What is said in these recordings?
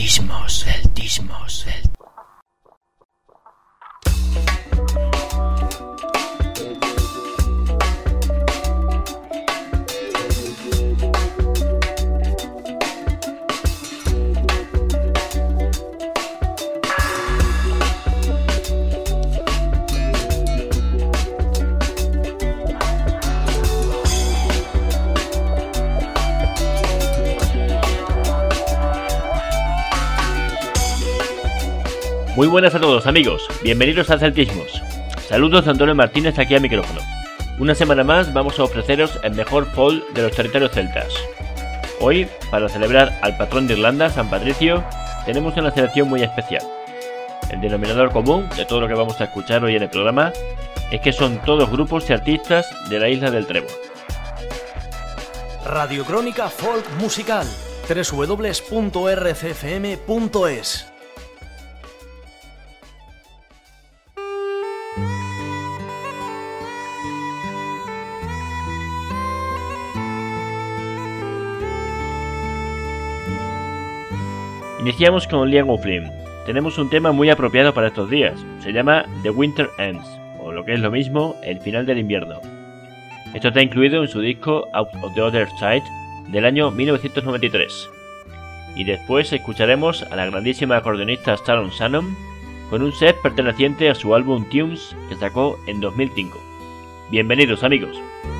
Celtismos. Muy buenas a todos amigos, bienvenidos a Celtismos. Saludos de Antonio Martínez aquí al micrófono. Una semana más vamos a ofreceros el mejor folk de los territorios celtas. Hoy, para celebrar al patrón de Irlanda, San Patricio, tenemos una selección muy especial. El denominador común de todo lo que vamos a escuchar hoy en el programa es que son todos grupos y artistas de la isla del Trébol. Radiocrónica Folk Musical, www.rccfm.es. Iniciamos con Liam O'Flynn. Tenemos un tema muy apropiado para estos días. Se llama The Winter Ends, o lo que es lo mismo, el final del invierno. Esto está incluido en su disco Out of the Other Side del año 1993. Y después escucharemos a la grandísima acordeonista Sharon Shannon con un set perteneciente a su álbum Tunes que sacó en 2005. Bienvenidos amigos.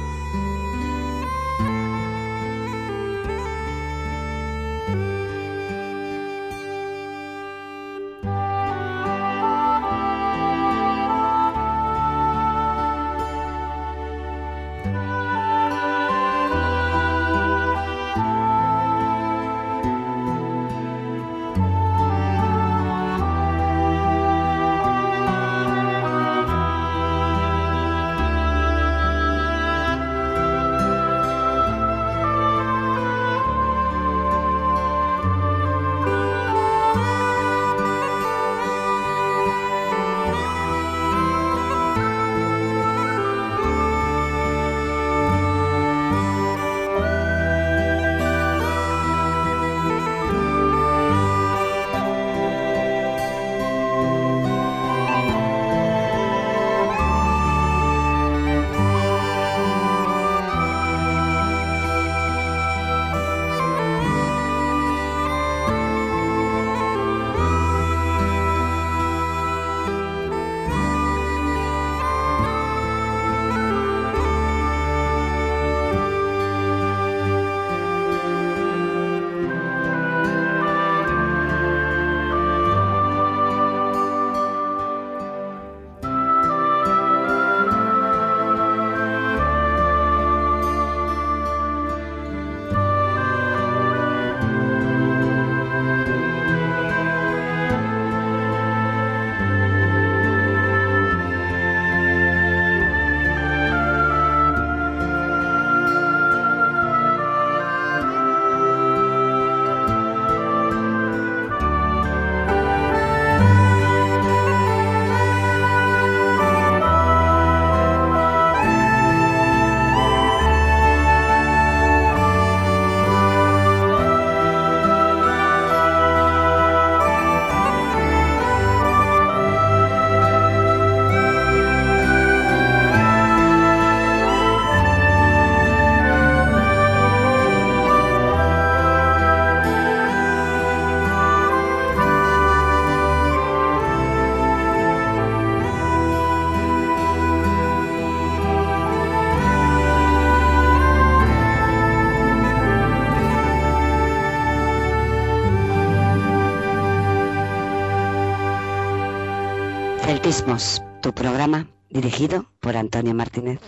Celtismos, tu programa dirigido por Antonio Martínez.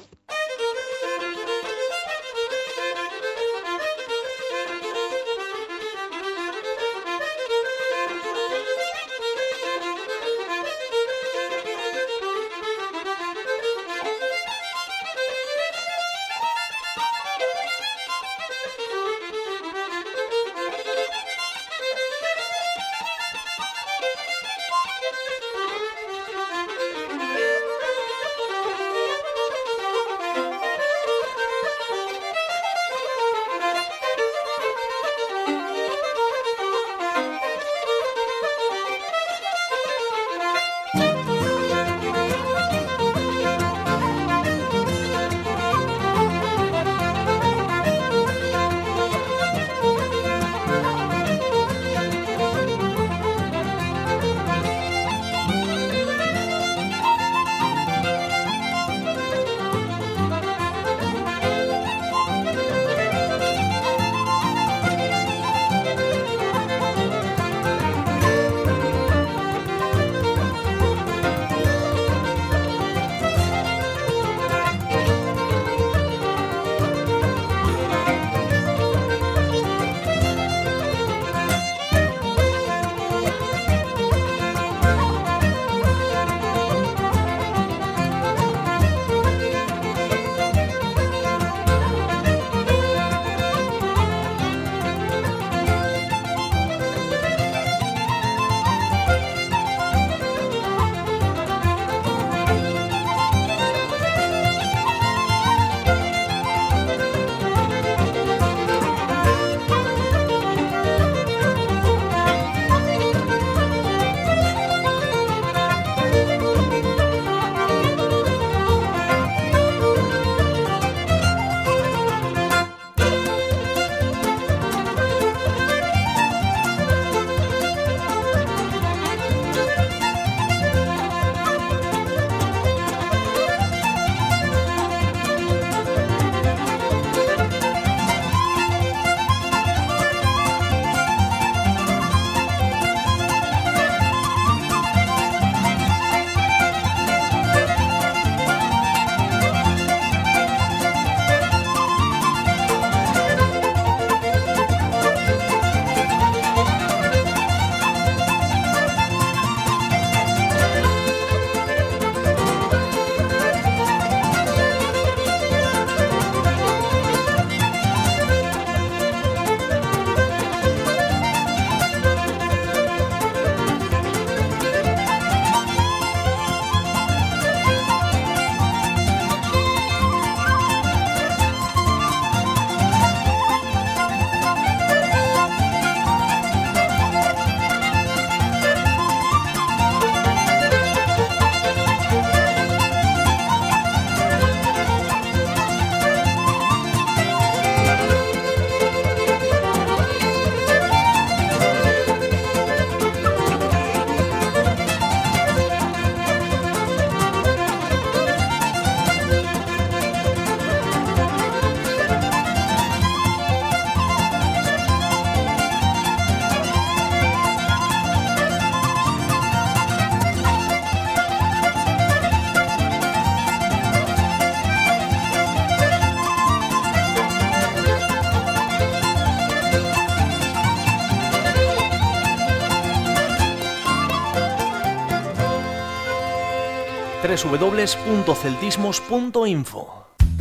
www.celtismos.info.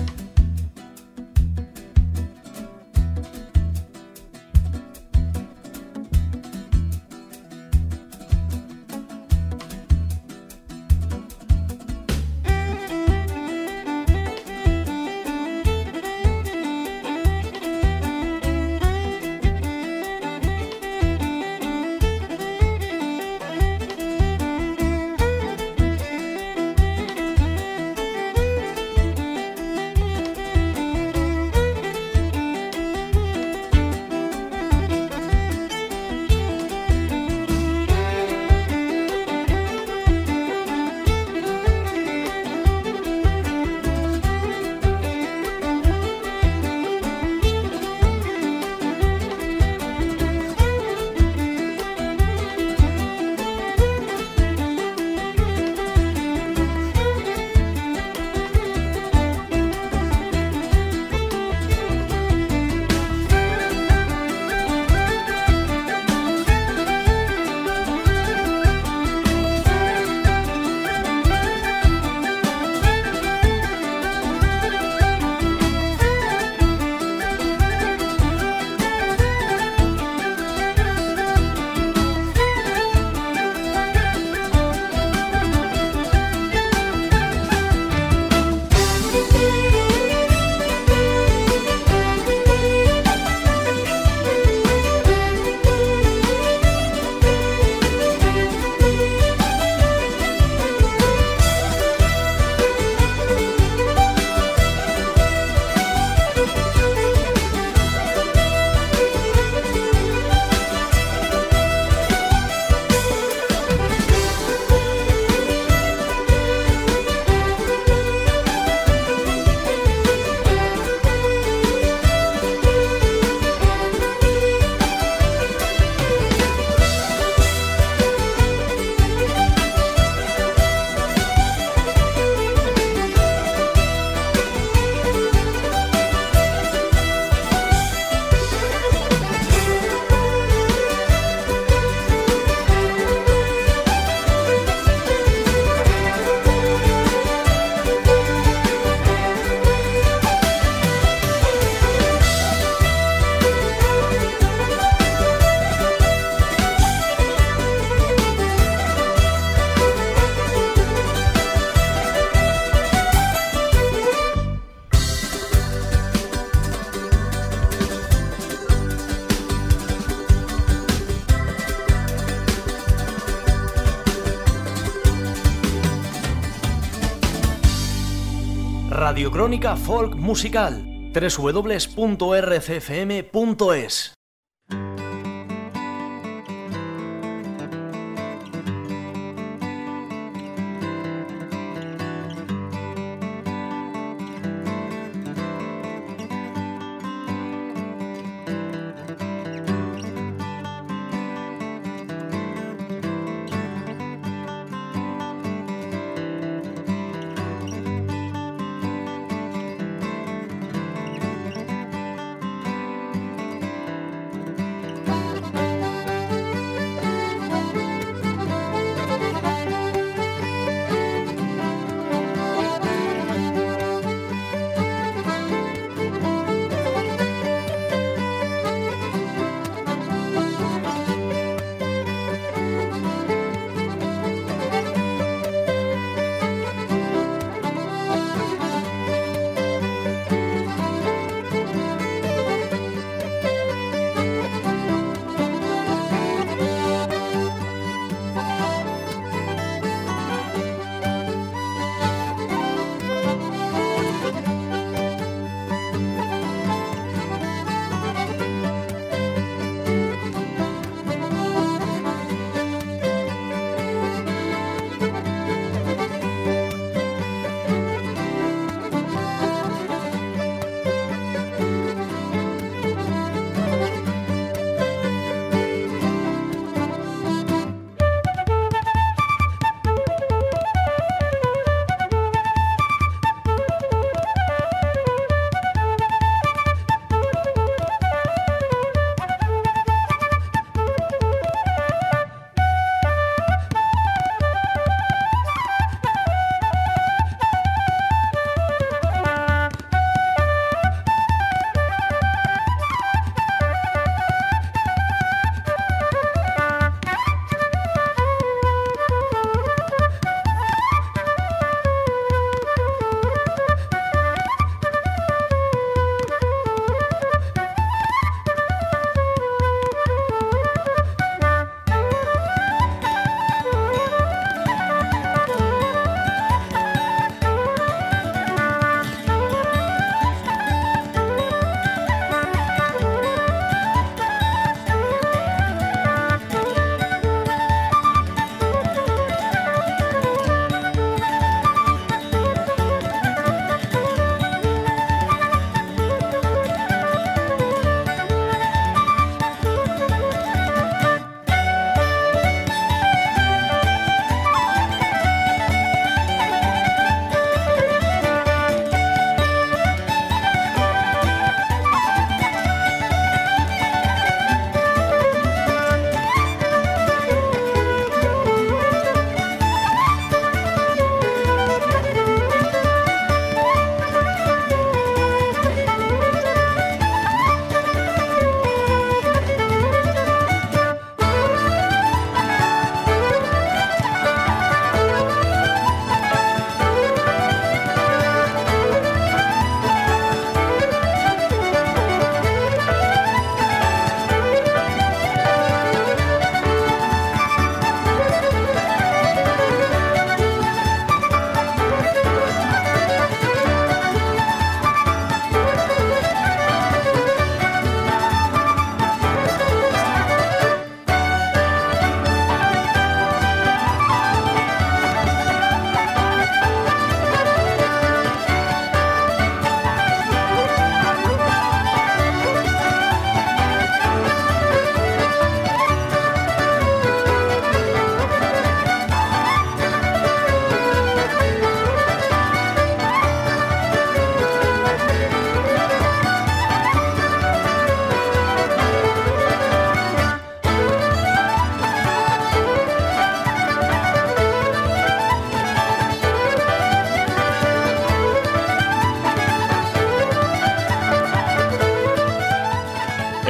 Radiocrónica Folk Musical, www.rcfm.es.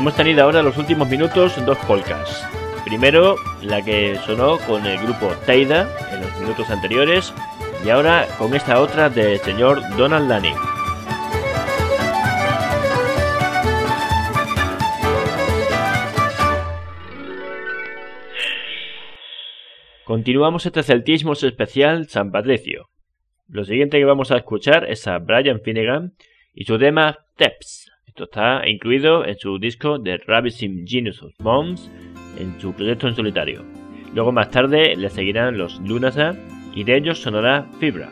Hemos tenido ahora los últimos minutos dos polkas. Primero, la que sonó con el grupo Taida en los minutos anteriores, y ahora con esta otra del señor Donald Lani. Continuamos este celtismos especial San Patricio. Lo siguiente que vamos a escuchar es a Brian Finnegan y su tema Steps. Esto está incluido en su disco The Ravishing Genius of Moms, en su proyecto en solitario. Luego más tarde le seguirán los Lunasa y de ellos sonará Fibra.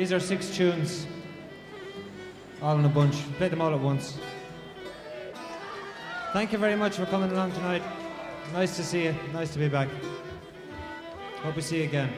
These are 6 tunes, all in a bunch. Play them all at once. Thank you very much for coming along tonight. Nice to see you. Nice to be back. Hope we see you again.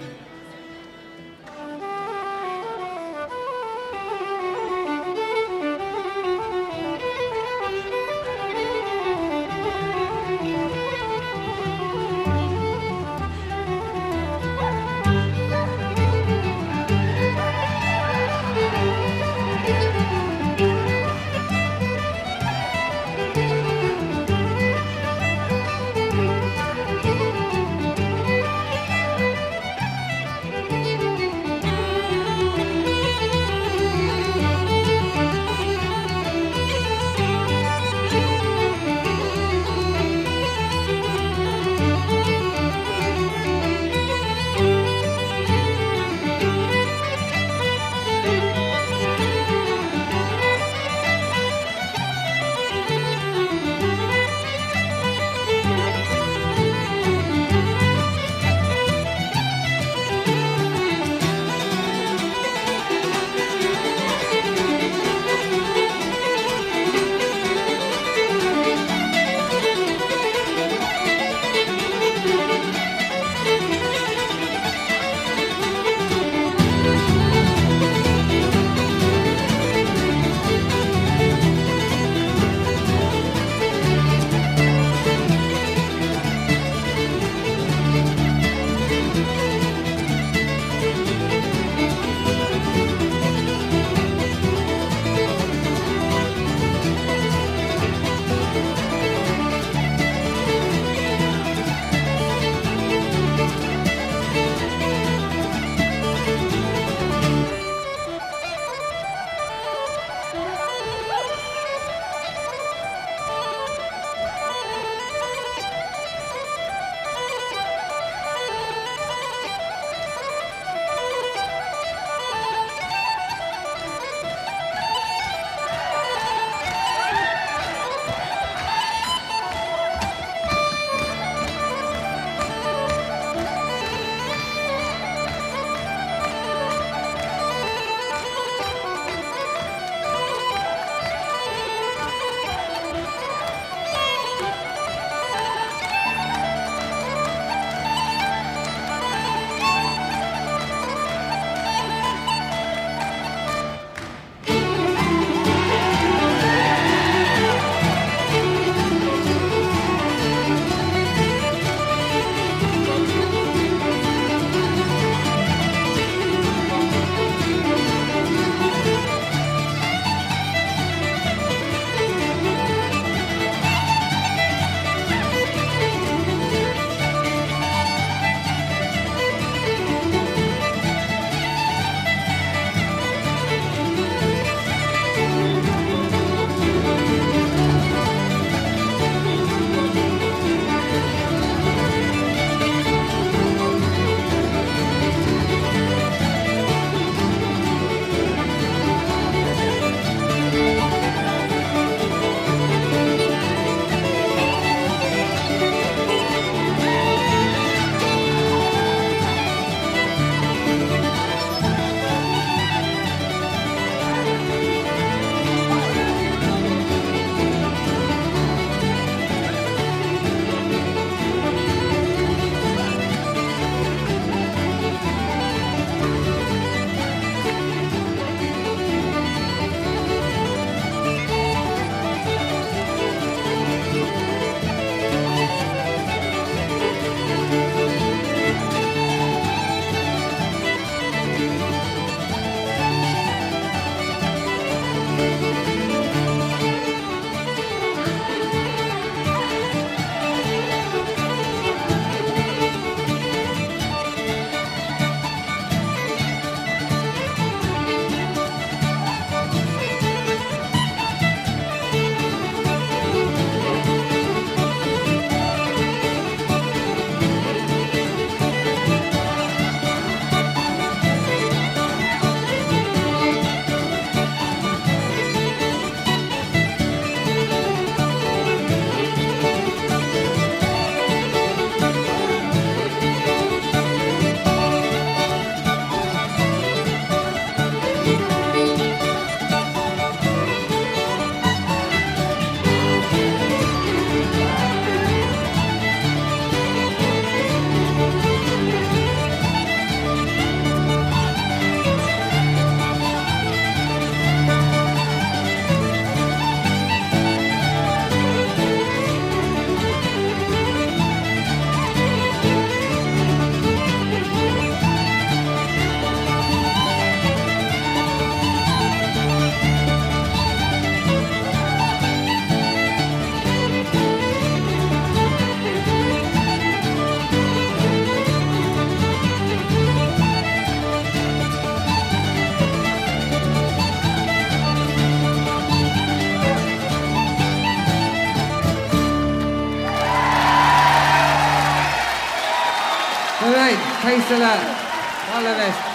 Caisola. All of this.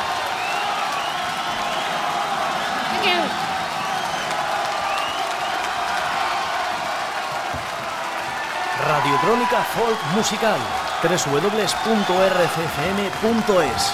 Thank you. Radiocrónica Folk Musical. www.rccm.es.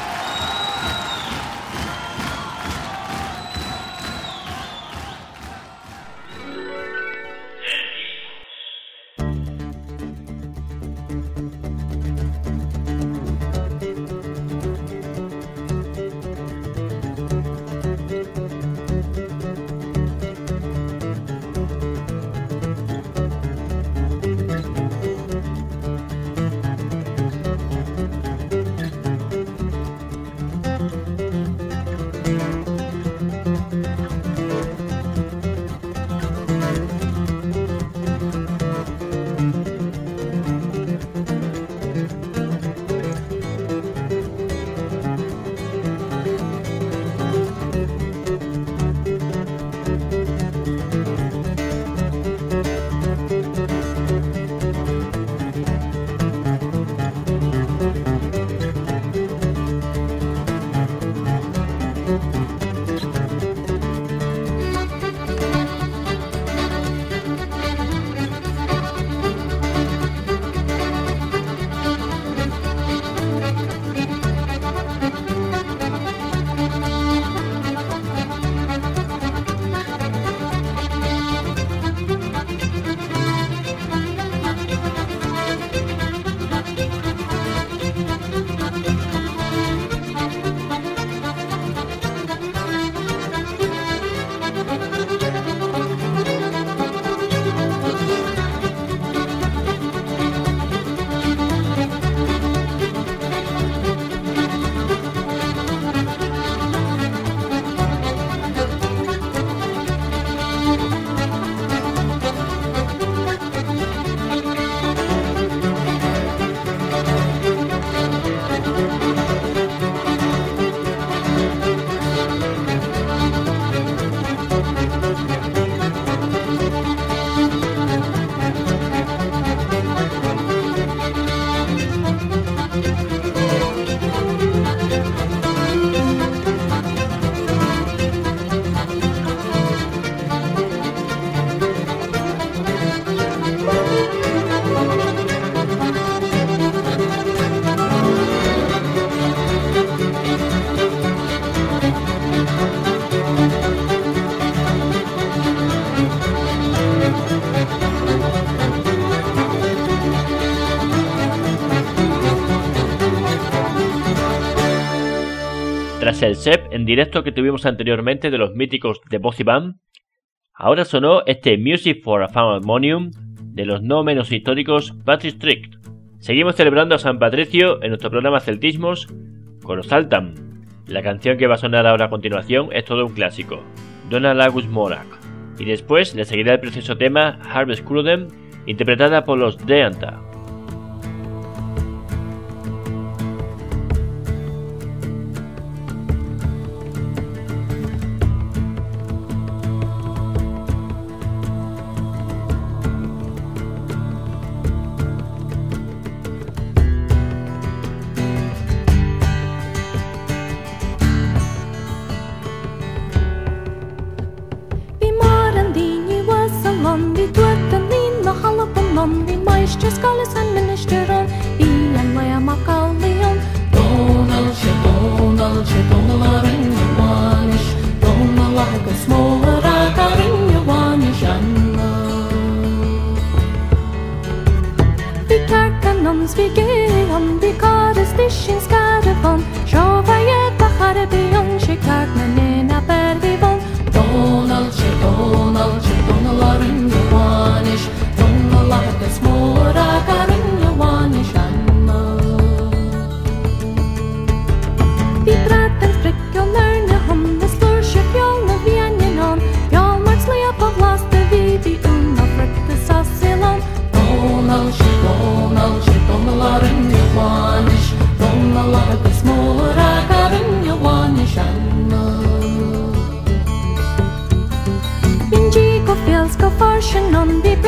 Tras el set en directo que tuvimos anteriormente de los míticos The Bossy Band, ahora sonó este Music for a Harmonium de los no menos históricos Patrick Strict. Seguimos celebrando a San Patricio en nuestro programa Celtismos con los Altam. La canción que va a sonar ahora a continuación es todo un clásico, Donna Lagus Morak, y después le seguirá el precioso tema Harvest Cruden, interpretada por los Deanta.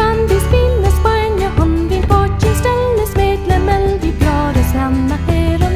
Brandis bin es Spanje, hon bin Bocin ställes med Lemel, vi bjödes lämna här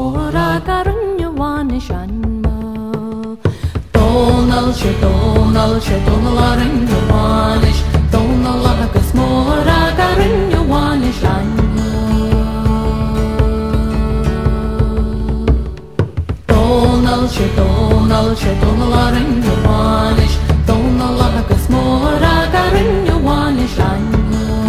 smóra garunne bháine seanma. Dónal sé Dónal arunne bháis, Dónal agus smóra garunne bháine seanma. Dónal sé Dónal arunne bháis, Dónal agus smóra garunne bháine seanma.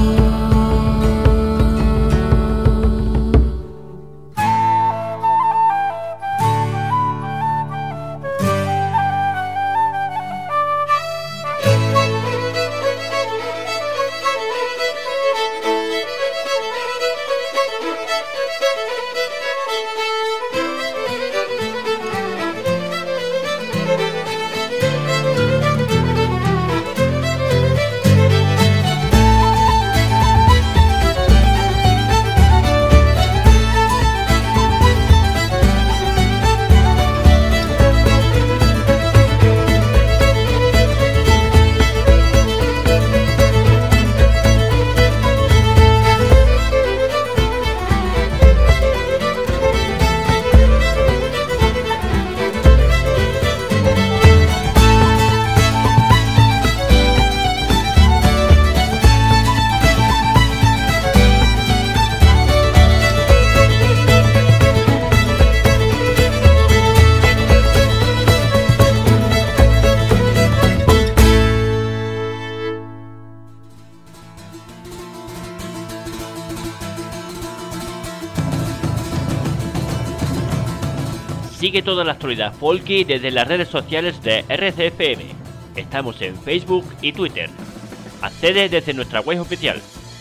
Sigue toda la actualidad folky desde las redes sociales de RCFM. Estamos en Facebook y Twitter. Accede desde nuestra web oficial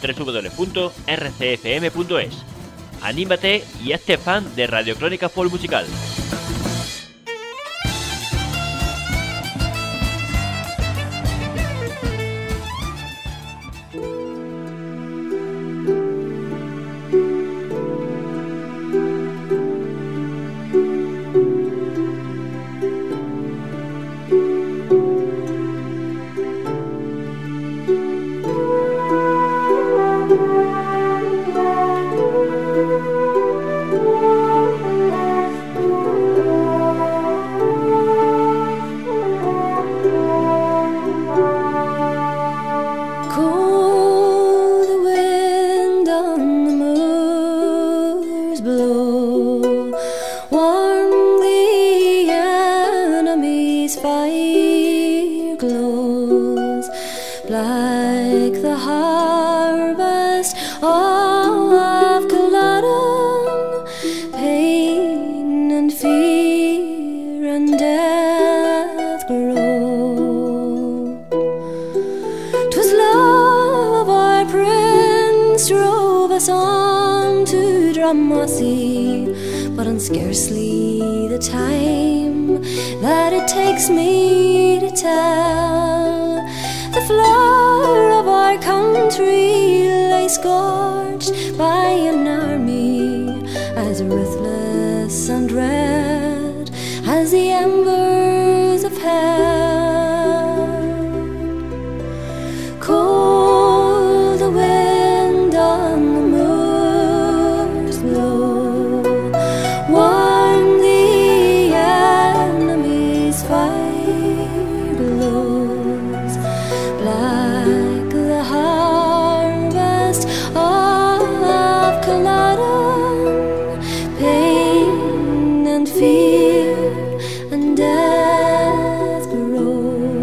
www.rcfm.es. Anímate y hazte fan de Radio Crónica Folk Musical. But on scarcely the time that it takes me to tell, the flower of our country lay scorched by an army as ruthless and red as the embers of hell. Cold the wind on the moors blow, warm the enemy's fire glows, black the harvest of Culloden, pain and fear and death grow.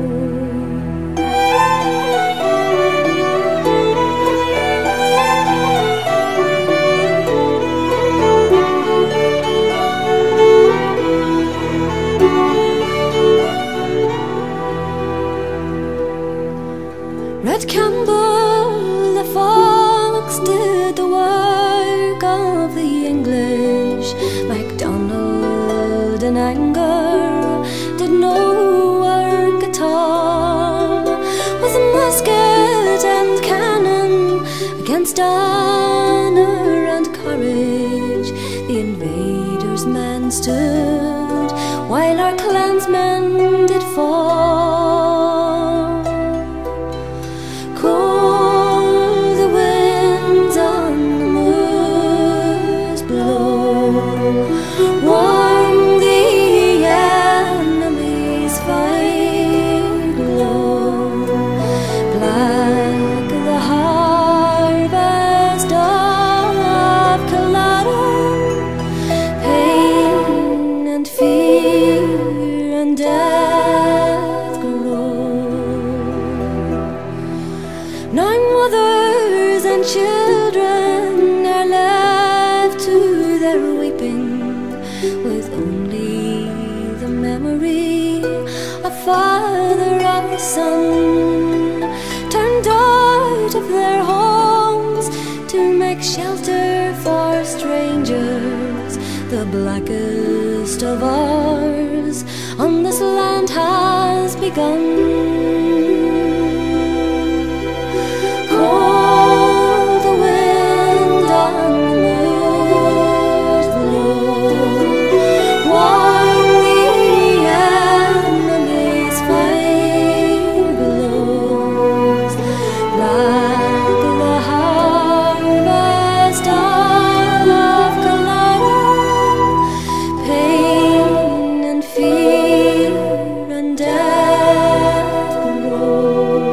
Red Campbell, the fox, did the work of the English. MacDonald in anger did no work at all. With musket and cannon, against honor and courage, the invaders' men stood, while our clansmen did fall. Cold the winds on the moors blow, with only the memory of father or son, turned out of their homes to make shelter for strangers. The blackest of hours on this land has begun. Cold the wind and the moors blow, warm the enemy's fire glows, black the harvest of Culloden, pain and fear and death grow.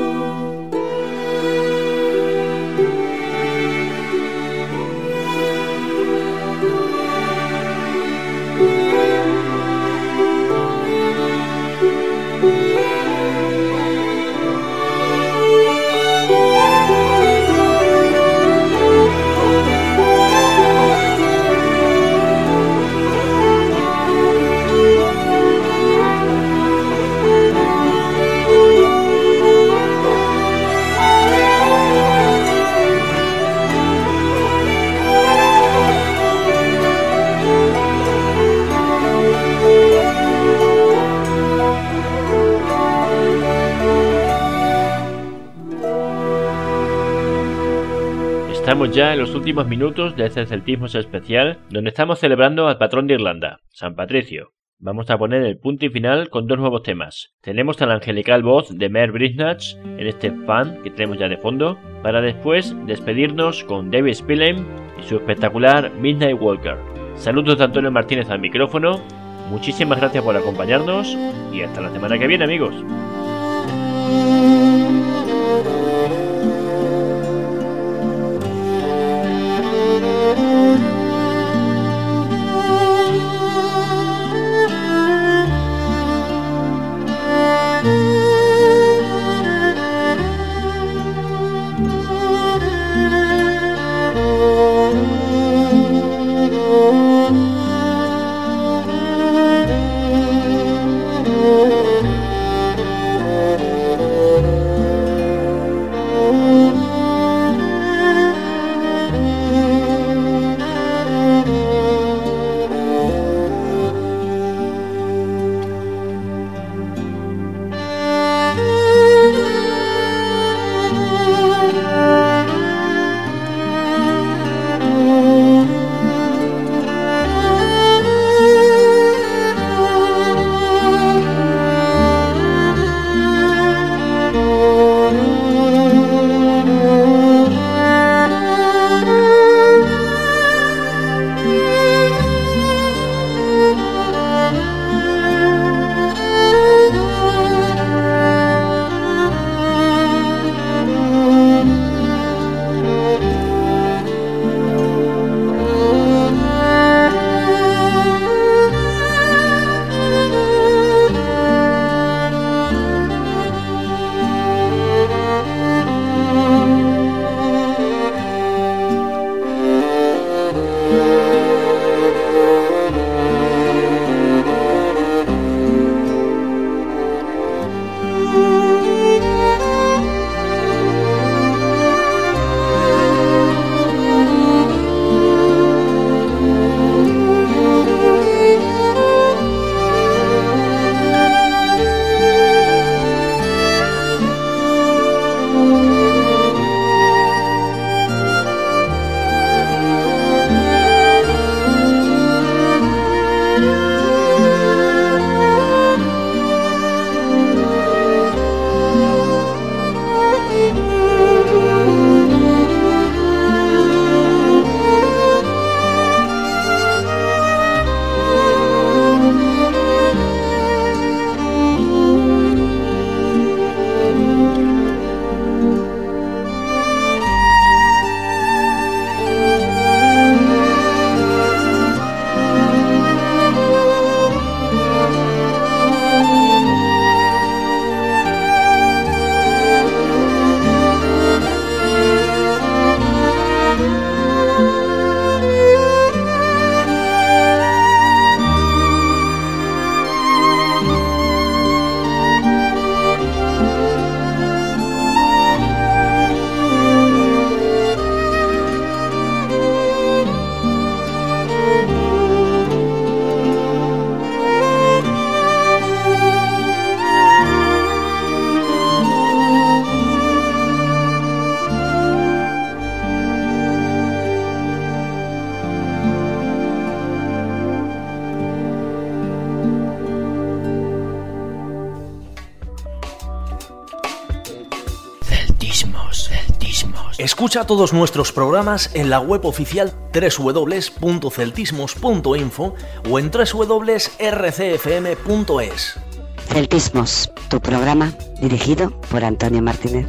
Estamos ya en los últimos minutos de este celtismos especial, donde estamos celebrando al patrón de Irlanda, San Patricio. Vamos a poner el punto y final con dos nuevos temas. Tenemos a la angelical voz de Mer Brisnach en este fan que tenemos ya de fondo, para después despedirnos con David Spillane y su espectacular Midnight Walker. Saludos de Antonio Martínez al micrófono, muchísimas gracias por acompañarnos y hasta la semana que viene, amigos. Escucha todos nuestros programas en la web oficial www.celtismos.info o en www.rcfm.es. Celtismos, tu programa dirigido por Antonio Martínez.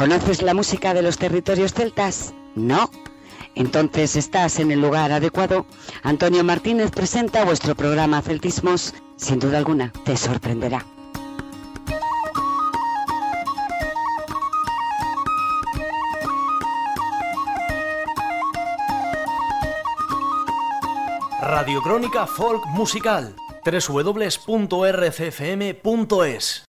¿Conoces la música de los territorios celtas? ¿No? Entonces estás en el lugar adecuado. Antonio Martínez presenta vuestro programa Celtismos. Sin duda alguna, te sorprenderá. Radio Crónica Folk Musical. www.rcfm.es